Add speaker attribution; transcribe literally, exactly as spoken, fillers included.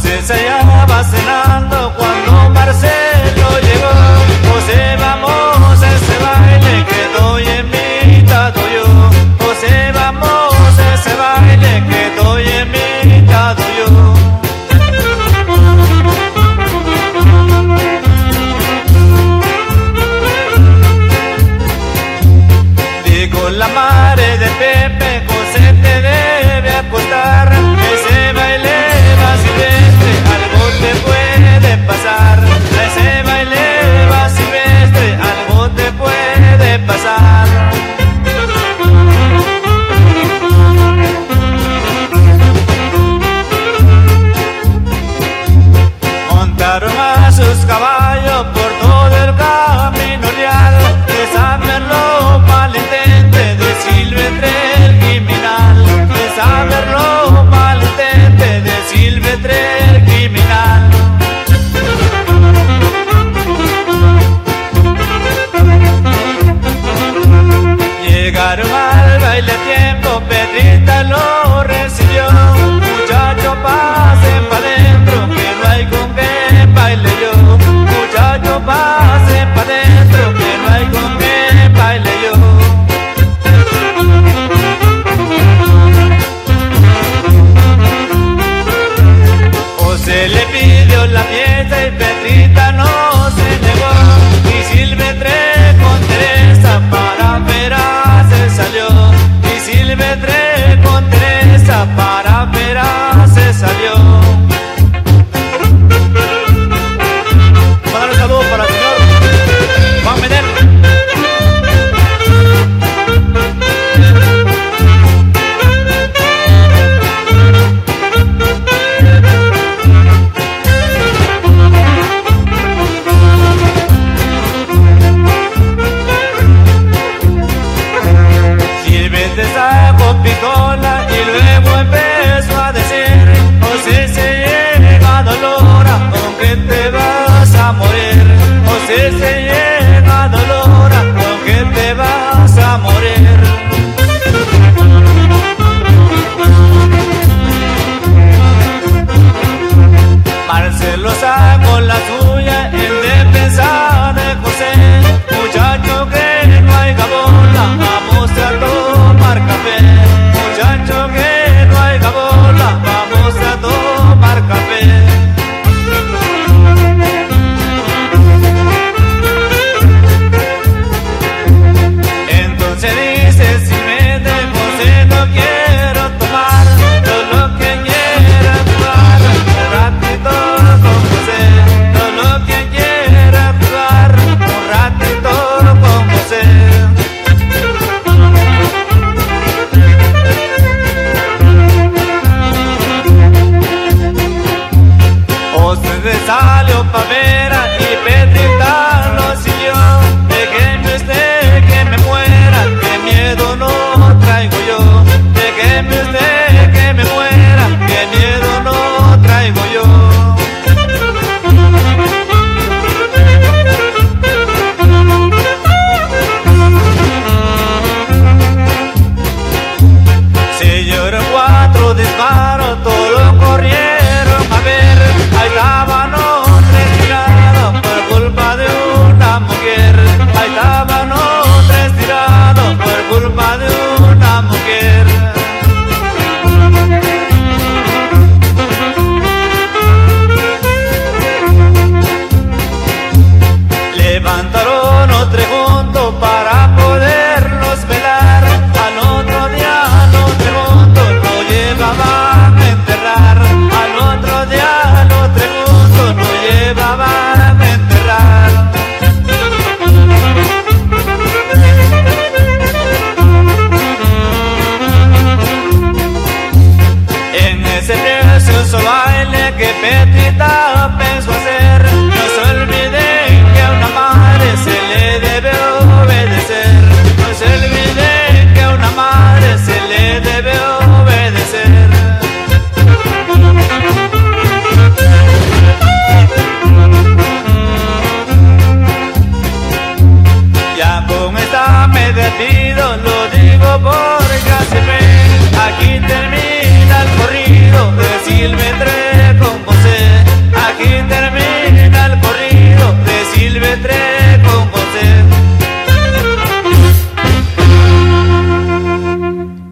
Speaker 1: José se hallaba cenando cuando Marcelo llegó. José, vamos a ese baile que estoy invitado yo. José, vamos a ese baile que estoy invitado yo. Dijo la madre de Pepe, José te debe acostar. Ese baile va silvestre, algo te puede pasar. Ese baile va silvestre, algo te puede pasar. Montaron a sus caballos por todo el camino real, de San Merlo Malintente, de Silvestre el criminal, de San Merlo Malintente, de Silvestre el criminal. Llegaron al baile a tiempo, Petrita lo recibió. Muchacho, pasen pa' dentro, que no hay con qué baile yo. Muchacho, pasen pa' dentro, que no hay con qué baile yo. José le pidió la fiesta y Petrita no se negó. Y Silvestre con Teresa para Vera se salió. Y Silvestre con Teresa para Vera se salió. Para un saludo para el señor Juan Medel. Silvestre sacó pistola y luego empezó a decir: José, se llega Dolora, aunque te vas a morir. José, se llega Dolora, aunque te vas a morir. Marcelo sacó la suya en defensa de José. Muchacho, que no hay bola, vamos a tomar café. Muchacho, que no hay bola, vamos a tomar café. Entonces dice Silvestre: José, no quiero tomar, yo lo que quiero es jugar un ratito con José. Yo lo que quiero es jugar un ratito con José. José salió pa' Vera y Petrita lo siguió. Déjeme usted que me muera, que miedo no traigo yo. Déjeme usted que me muera, que miedo no traigo yo. Se lloró cuatro disparos, todos corrieron a ver. Ahí estaban tres tirados por culpa de una mujer. Ahí estaban tres tirados por culpa de una mujer. Levantaron otro junto para poderlos velar. Al otro día, al otro junto lo llevaban a enterrar. Al otro día, al otro junto lo llevaban a enterrar. En ese precioso baile que Petrita